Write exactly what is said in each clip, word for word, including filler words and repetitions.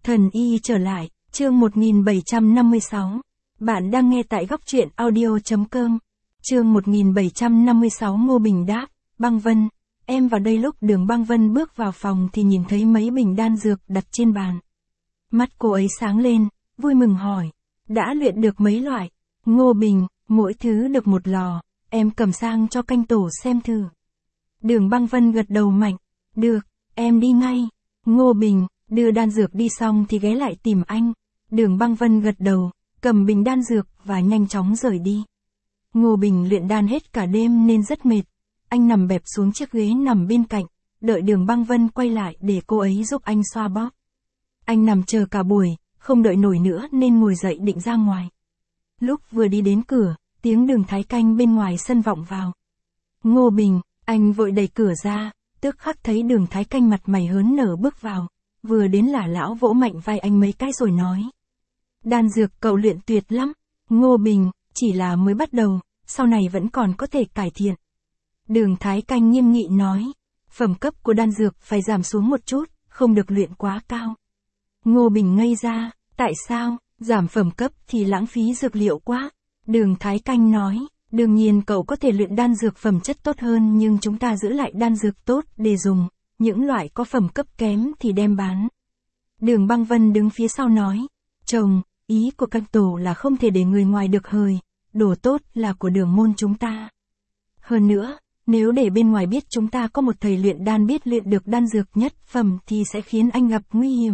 Thần y trở lại, chương một nghìn bảy trăm năm mươi sáu. Bạn đang nghe tại góc truyện audio chấm com. Chương một nghìn bảy trăm năm mươi sáu. Ngô Bình đáp, Băng Vân, em vào đây. Lúc Đường Băng Vân bước vào phòng thì nhìn thấy mấy bình đan dược đặt trên bàn. Mắt cô ấy sáng lên, vui mừng hỏi, đã luyện được mấy loại? Ngô Bình, mỗi thứ được một lò, em cầm sang cho canh tổ xem thử. Đường Băng Vân gật đầu mạnh, được, em đi ngay. Ngô Bình, đưa đan dược đi xong thì ghé lại tìm anh. Đường Băng Vân gật đầu, cầm bình đan dược và nhanh chóng rời đi. Ngô Bình luyện đan hết cả đêm nên rất mệt. Anh nằm bẹp xuống chiếc ghế nằm bên cạnh, đợi Đường Băng Vân quay lại để cô ấy giúp anh xoa bóp. Anh nằm chờ cả buổi, không đợi nổi nữa nên ngồi dậy định ra ngoài. Lúc vừa đi đến cửa, tiếng Đường Thái Canh bên ngoài sân vọng vào. Ngô Bình, anh vội đẩy cửa ra, tức khắc thấy Đường Thái Canh mặt mày hớn nở bước vào. Vừa đến là lão vỗ mạnh vai anh mấy cái rồi nói, đan dược cậu luyện tuyệt lắm. Ngô Bình, chỉ là mới bắt đầu, sau này vẫn còn có thể cải thiện. Đường Thái Canh nghiêm nghị nói, phẩm cấp của đan dược phải giảm xuống một chút, không được luyện quá cao. Ngô Bình ngây ra, tại sao, giảm phẩm cấp thì lãng phí dược liệu quá. Đường Thái Canh nói, đương nhiên cậu có thể luyện đan dược phẩm chất tốt hơn nhưng chúng ta giữ lại đan dược tốt để dùng, những loại có phẩm cấp kém thì đem bán. Đường Băng Vân đứng phía sau nói, chồng, ý của các tổ là không thể để người ngoài được hời, đồ tốt là của Đường môn chúng ta. Hơn nữa, nếu để bên ngoài biết chúng ta có một thầy luyện đan biết luyện được đan dược nhất phẩm thì sẽ khiến anh gặp nguy hiểm.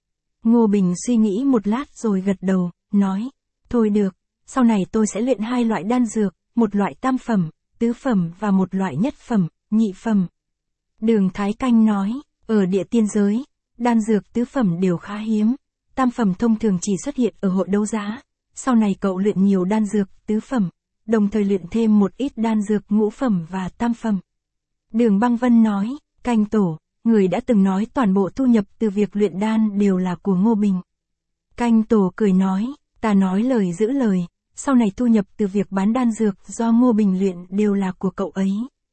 Ngô Bình suy nghĩ một lát rồi gật đầu, nói, thôi được, sau này tôi sẽ luyện hai loại đan dược, một loại tam phẩm, tứ phẩm và một loại nhất phẩm, nhị phẩm. Đường Thái Canh nói, ở địa tiên giới, đan dược tứ phẩm đều khá hiếm, tam phẩm thông thường chỉ xuất hiện ở hội đấu giá. Sau này cậu luyện nhiều đan dược tứ phẩm, đồng thời luyện thêm một ít đan dược ngũ phẩm và tam phẩm. Đường Băng Vân nói, Canh tổ, người đã từng nói toàn bộ thu nhập từ việc luyện đan đều là của Ngô Bình. Canh tổ cười nói, ta nói lời giữ lời, sau này thu nhập từ việc bán đan dược do Ngô Bình luyện đều là của cậu ấy.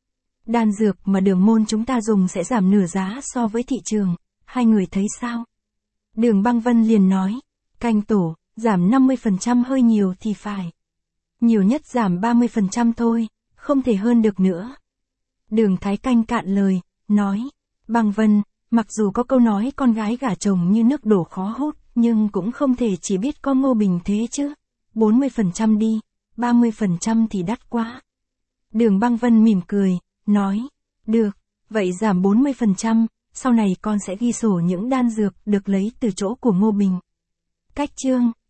Đan dược mà Đường môn chúng ta dùng sẽ giảm nửa giá so với thị trường, hai người thấy sao? Đường Băng Vân liền nói, Canh tổ, giảm năm mươi phần trăm hơi nhiều thì phải. Nhiều nhất giảm ba mươi phần trăm thôi, không thể hơn được nữa. Đường Thái Canh cạn lời, nói, Băng Vân, mặc dù có câu nói con gái gả chồng như nước đổ khó hút, nhưng cũng không thể chỉ biết có Ngô Bình thế chứ. bốn mươi phần trăm đi, ba mươi phần trăm thì đắt quá. Đường Băng Vân mỉm cười, nói, được, vậy giảm bốn mươi phần trăm, sau này con sẽ ghi sổ những đan dược được lấy từ chỗ của Ngô Bình. Cách chương